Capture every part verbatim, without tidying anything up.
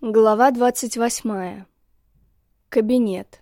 Глава двадцать восьмая. Кабинет.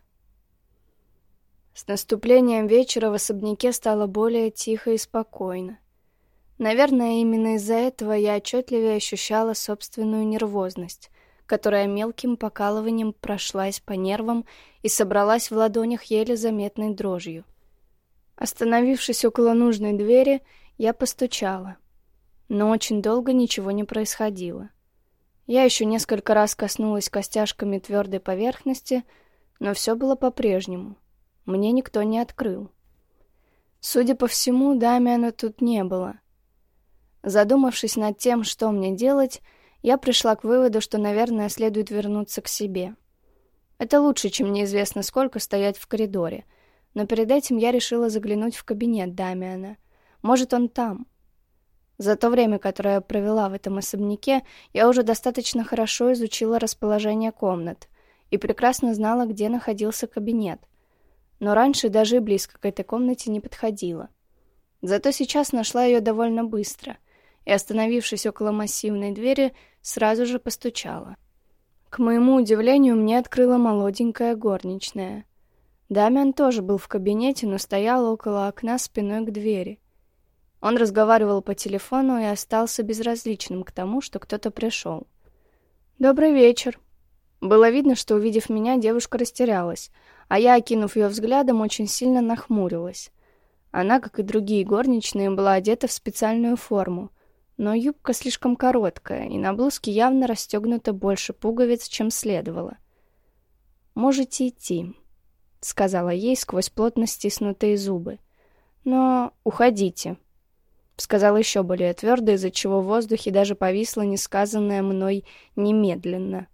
С наступлением вечера в особняке стало более тихо и спокойно. Наверное, именно из-за этого я отчетливее ощущала собственную нервозность, которая мелким покалыванием прошлась по нервам и собралась в ладонях еле заметной дрожью. Остановившись около нужной двери, я постучала, но очень долго ничего не происходило. Я еще несколько раз коснулась костяшками твердой поверхности, но все было по-прежнему. Мне никто не открыл. Судя по всему, Дамиана тут не было. Задумавшись над тем, что мне делать, я пришла к выводу, что, наверное, следует вернуться к себе. Это лучше, чем неизвестно сколько стоять в коридоре, но перед этим я решила заглянуть в кабинет Дамиана. Может, он там. За то время, которое я провела в этом особняке, я уже достаточно хорошо изучила расположение комнат и прекрасно знала, где находился кабинет. Но раньше даже и близко к этой комнате не подходила. Зато сейчас нашла ее довольно быстро и, остановившись около массивной двери, сразу же постучала. К моему удивлению, мне открыла молоденькая горничная. Дамиан тоже был в кабинете, но стоял около окна спиной к двери. Он разговаривал по телефону и остался безразличным к тому, что кто-то пришел. «Добрый вечер». Было видно, что, увидев меня, девушка растерялась, а я, окинув ее взглядом, очень сильно нахмурилась. Она, как и другие горничные, была одета в специальную форму, но юбка слишком короткая, и на блузке явно расстегнуто больше пуговиц, чем следовало. «Можете идти», — сказала ей сквозь плотно стиснутые зубы. «Но уходите», — сказала еще более твердо, из-за чего в воздухе даже повисло несказанное мной «немедленно».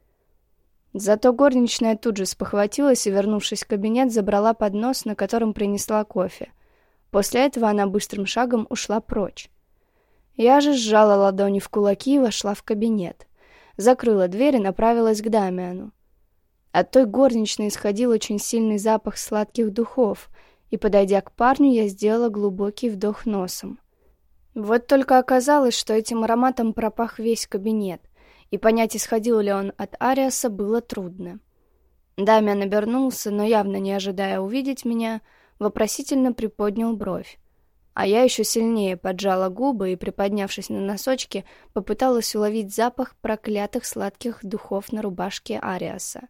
Зато горничная тут же спохватилась и, вернувшись в кабинет, забрала поднос, на котором принесла кофе. После этого она быстрым шагом ушла прочь. Я же сжала ладони в кулаки и вошла в кабинет. Закрыла дверь и направилась к Дамиану. От той горничной исходил очень сильный запах сладких духов, и, подойдя к парню, я сделала глубокий вдох носом. Вот только оказалось, что этим ароматом пропах весь кабинет, и понять, исходил ли он от Ариаса, было трудно. Дамиан обернулся, но, явно не ожидая увидеть меня, вопросительно приподнял бровь. А я еще сильнее поджала губы и, приподнявшись на носочки, попыталась уловить запах проклятых сладких духов на рубашке Ариаса.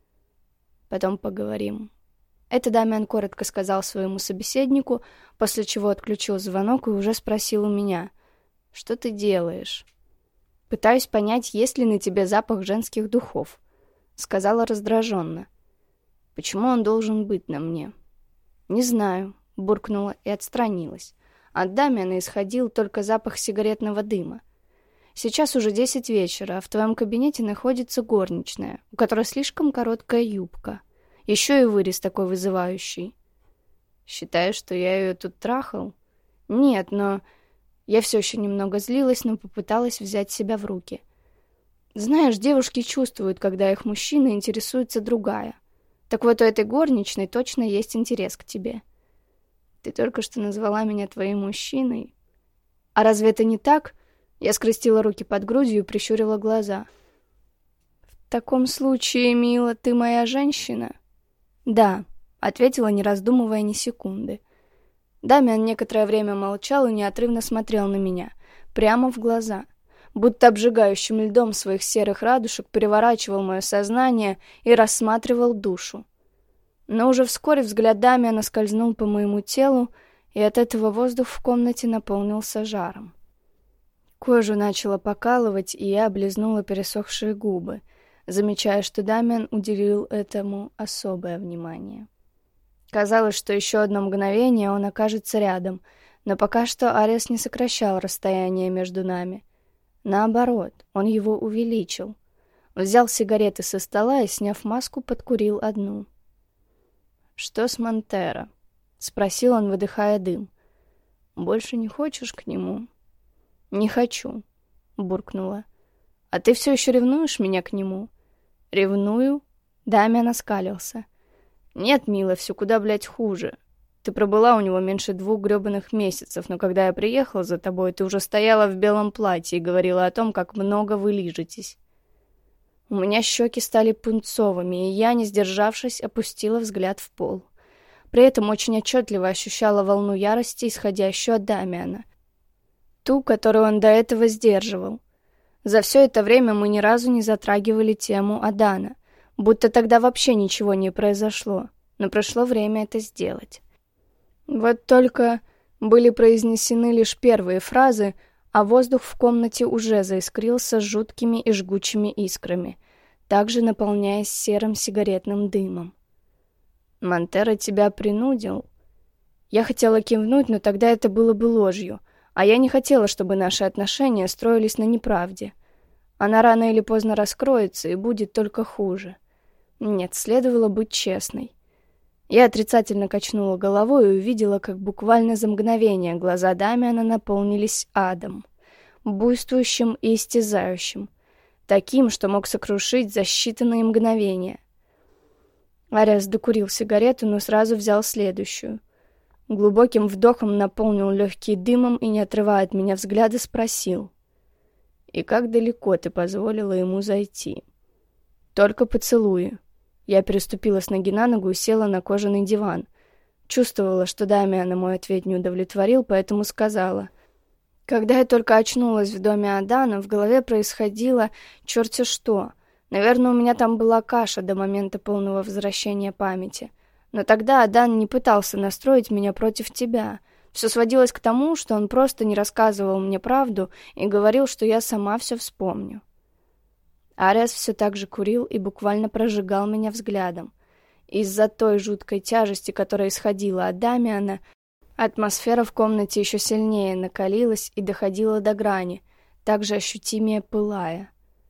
«Потом поговорим». Это Дамиан коротко сказал своему собеседнику, после чего отключил звонок и уже спросил у меня: «Что ты делаешь?» «Пытаюсь понять, есть ли на тебе запах женских духов», — сказала раздраженно. «Почему он должен быть на мне?» «Не знаю», — буркнула и отстранилась. От Дамиана исходил только запах сигаретного дыма. «Сейчас уже десять вечера, а в твоем кабинете находится горничная, у которой слишком короткая юбка. Еще и вырез такой вызывающий». «Считаешь, что я ее тут трахал?» «Нет, но...» Я все еще немного злилась, но попыталась взять себя в руки. «Знаешь, девушки чувствуют, когда их мужчина интересуется другая. Так вот, у этой горничной точно есть интерес к тебе». «Ты только что назвала меня твоим мужчиной». «А разве это не так?» Я скрестила руки под грудью и прищурила глаза. «В таком случае, мила, ты моя женщина?» «Да», — ответила, не раздумывая ни секунды. Дамиан некоторое время молчал и неотрывно смотрел на меня, прямо в глаза, будто обжигающим льдом своих серых радужек переворачивал мое сознание и рассматривал душу. Но уже вскоре взгляд Дамиана скользнул по моему телу, и от этого воздух в комнате наполнился жаром. Кожу начала покалывать, и я облизнула пересохшие губы, замечая, что Дамиан уделил этому особое внимание. Казалось, что еще одно мгновение он окажется рядом, но пока что Ариас не сокращал расстояние между нами. Наоборот, он его увеличил. Взял сигареты со стола и, сняв маску, подкурил одну. «Что с Монтеро?» — спросил он, выдыхая дым. «Больше не хочешь к нему?» «Не хочу», — буркнула. «А ты все еще ревнуешь меня к нему?» «Ревную?» Дамиан оскалился. «Нет, мила, все куда, блядь, хуже. Ты пробыла у него меньше двух гребаных месяцев, но когда я приехал за тобой, ты уже стояла в белом платье и говорила о том, как много вы лижетесь». У меня щеки стали пунцовыми, и я, не сдержавшись, опустила взгляд в пол. При этом очень отчетливо ощущала волну ярости, исходящую от Дамиана. Ту, которую он до этого сдерживал. За все это время мы ни разу не затрагивали тему Адана, будто тогда вообще ничего не произошло, но пришло время это сделать. Вот только были произнесены лишь первые фразы, а воздух в комнате уже заискрился жуткими и жгучими искрами, также наполняясь серым сигаретным дымом. «Монтеро тебя принудил?» Я хотела кивнуть, но тогда это было бы ложью, а я не хотела, чтобы наши отношения строились на неправде. Она рано или поздно раскроется, и будет только хуже. Нет, следовало быть честной. Я отрицательно качнула головой и увидела, как буквально за мгновение глаза Дамиана наполнились адом, буйствующим и истязающим, таким, что мог сокрушить за считанные мгновения. Ариас докурил сигарету, но сразу взял следующую. Глубоким вдохом наполнил легкие дымом и, не отрывая от меня взгляда, спросил: «И как далеко ты позволила ему зайти?» «Только поцелуи». Я переступила с ноги на ногу и села на кожаный диван. Чувствовала, что Дамиана мой ответ не удовлетворил, поэтому сказала: «Когда я только очнулась в доме Адана, в голове происходило черти что. Наверное, у меня там была каша до момента полного возвращения памяти. Но тогда Адан не пытался настроить меня против тебя. Все сводилось к тому, что он просто не рассказывал мне правду и говорил, что я сама все вспомню». Ариас все так же курил и буквально прожигал меня взглядом. Из-за той жуткой тяжести, которая исходила от Дамиана, атмосфера в комнате еще сильнее накалилась и доходила до грани, также ощутимее пылая.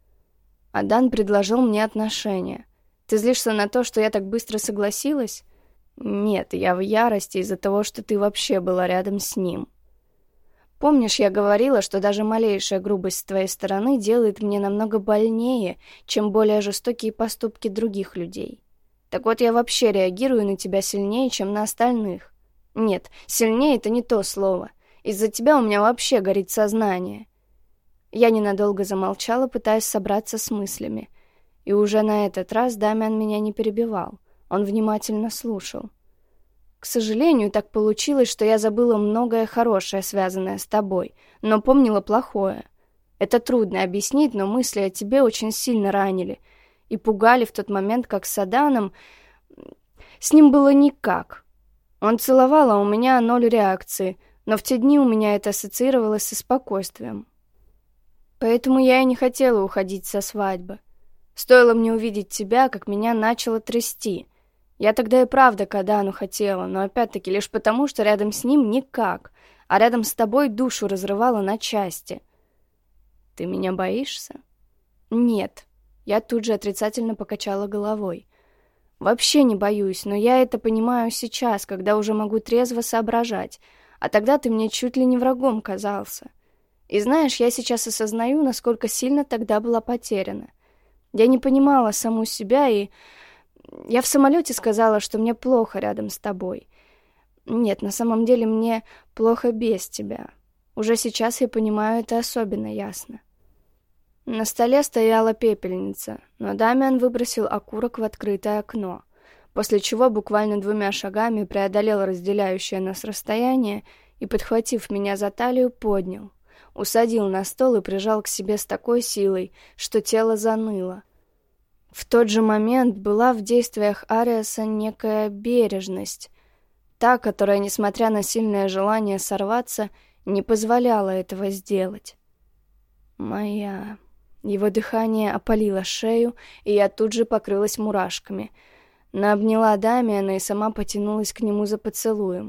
«Адан предложил мне отношения. Ты злишься на то, что я так быстро согласилась?» «Нет, я в ярости из-за того, что ты вообще была рядом с ним. Помнишь, я говорила, что даже малейшая грубость с твоей стороны делает мне намного больнее, чем более жестокие поступки других людей? Так вот, я вообще реагирую на тебя сильнее, чем на остальных. Нет, сильнее — это не то слово. Из-за тебя у меня вообще горит сознание». Я ненадолго замолчала, пытаясь собраться с мыслями. И уже на этот раз Дамиан меня не перебивал. Он внимательно слушал. «К сожалению, так получилось, что я забыла многое хорошее, связанное с тобой, но помнила плохое. Это трудно объяснить, но мысли о тебе очень сильно ранили и пугали в тот момент, как с Аданом... С ним было никак. Он целовал, а у меня ноль реакции, но в те дни у меня это ассоциировалось со спокойствием. Поэтому я и не хотела уходить со свадьбы. Стоило мне увидеть тебя, как меня начало трясти. Я тогда и правда к Адану хотела, но опять-таки лишь потому, что рядом с ним никак, а рядом с тобой душу разрывала на части». «Ты меня боишься?» «Нет». Я тут же отрицательно покачала головой. «Вообще не боюсь, но я это понимаю сейчас, когда уже могу трезво соображать, а тогда ты мне чуть ли не врагом казался. И знаешь, я сейчас осознаю, насколько сильно тогда была потеряна. Я не понимала саму себя, и я в самолете сказала, что мне плохо рядом с тобой. Нет, на самом деле мне плохо без тебя. Уже сейчас я понимаю это особенно ясно». На столе стояла пепельница, но Дамиан выбросил окурок в открытое окно, после чего буквально двумя шагами преодолел разделяющее нас расстояние и, подхватив меня за талию, поднял, усадил на стол и прижал к себе с такой силой, что тело заныло. В тот же момент была в действиях Ариаса некая бережность, та, которая, несмотря на сильное желание сорваться, не позволяла этого сделать. «Моя...» Его дыхание опалило шею, и я тут же покрылась мурашками. Наобняла Дамиана и сама потянулась к нему за поцелуем.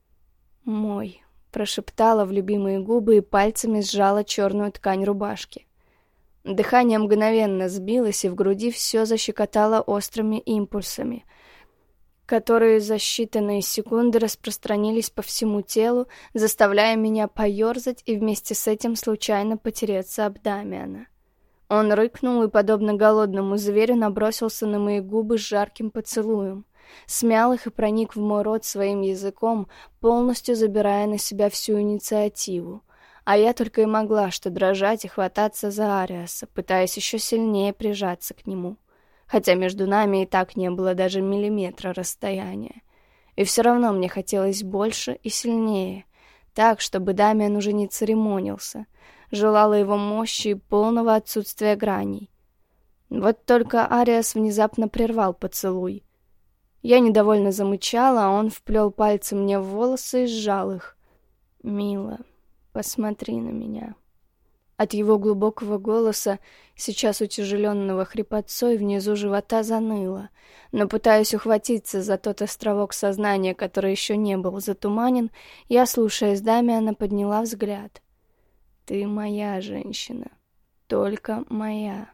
«Мой», — прошептала в любимые губы и пальцами сжала черную ткань рубашки. Дыхание мгновенно сбилось, и в груди все защекотало острыми импульсами, которые за считанные секунды распространились по всему телу, заставляя меня поерзать и вместе с этим случайно потереться об Дамиана. Он рыкнул и, подобно голодному зверю, набросился на мои губы с жарким поцелуем, смял их и проник в мой рот своим языком, полностью забирая на себя всю инициативу. а я только и могла что дрожать и хвататься за Ариаса, пытаясь еще сильнее прижаться к нему, хотя между нами и так не было даже миллиметра расстояния. И все равно мне хотелось больше и сильнее, так, чтобы Дамиан уже не церемонился, желала его мощи и полного отсутствия граней. Вот только Ариас внезапно прервал поцелуй. Я недовольно замычала, а он вплел пальцы мне в волосы и сжал их. «Мила, посмотри на меня». От его глубокого голоса, сейчас утяжеленного хрипотцой, внизу живота заныло, но, пытаясь ухватиться за тот островок сознания, который еще не был затуманен, я, слушаясь Дамиана, подняла взгляд. «Ты моя женщина, только моя».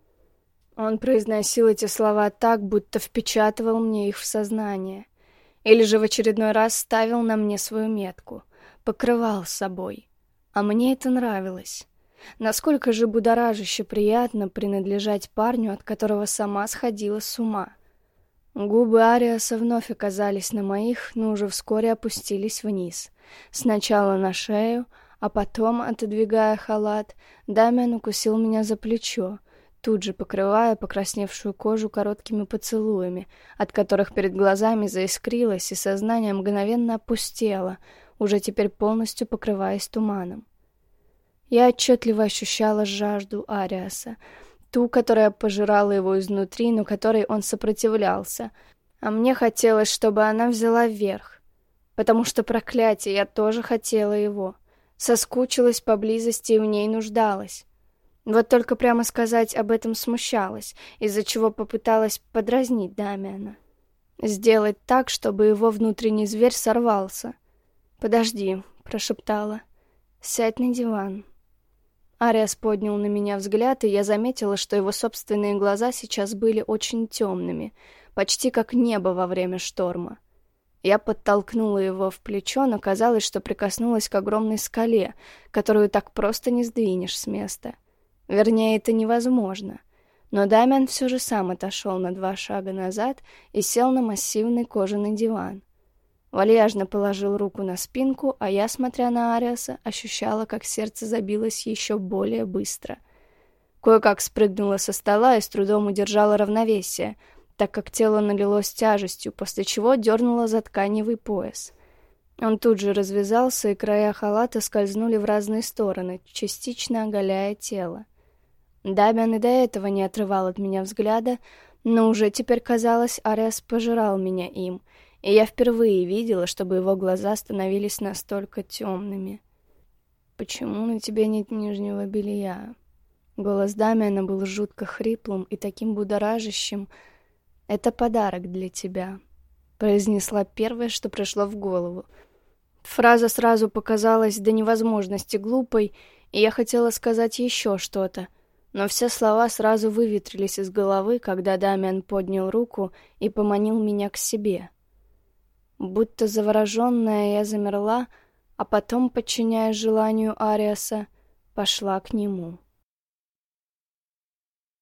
Он произносил эти слова так, будто впечатывал мне их в сознание, или же в очередной раз ставил на мне свою метку, покрывал собой. А мне это нравилось. Насколько же будоражаще приятно принадлежать парню, от которого сама сходила с ума. Губы Ариаса вновь оказались на моих, но уже вскоре опустились вниз. Сначала на шею, а потом, отодвигая халат, Дамиан укусил меня за плечо, тут же покрывая покрасневшую кожу короткими поцелуями, от которых перед глазами заискрилось и сознание мгновенно опустело, уже теперь полностью покрываясь туманом. Я отчетливо ощущала жажду Ариаса, ту, которая пожирала его изнутри, но которой он сопротивлялся, а мне хотелось, чтобы она взяла верх, потому что, проклятие, я тоже хотела его, соскучилась по близости и в ней нуждалась. Вот только прямо сказать об этом смущалась, из-за чего попыталась подразнить Дамиана. Сделать так, чтобы его внутренний зверь сорвался. «Подожди», — прошептала, — «сядь на диван». Ариас поднял на меня взгляд, и я заметила, что его собственные глаза сейчас были очень темными, почти как небо во время шторма. Я подтолкнула его в плечо, но казалось, что прикоснулась к огромной скале, которую так просто не сдвинешь с места. Вернее, это невозможно. Но Дамиан все же сам отошел на два шага назад и сел на массивный кожаный диван. Вальяжно положил руку на спинку, а я, смотря на Ариаса, ощущала, как сердце забилось еще более быстро. Кое-как спрыгнула со стола и с трудом удержала равновесие, так как тело налилось тяжестью, после чего дернула за тканевый пояс. Он тут же развязался, и края халата скользнули в разные стороны, частично оголяя тело. Дамиан и до этого не отрывал от меня взгляда, но уже теперь, казалось, Ариас пожирал меня им, и я впервые видела, чтобы его глаза становились настолько темными. «Почему на тебе нет нижнего белья?» Голос Дамиана был жутко хриплым и таким будоражащим. «Это подарок для тебя», — произнесла первое, что пришло в голову. Фраза сразу показалась до невозможности глупой, и я хотела сказать еще что-то, но все слова сразу выветрились из головы, когда Дамиан поднял руку и поманил меня к себе. Будто завороженная, я замерла, а потом, подчиняясь желанию Ариаса, пошла к нему.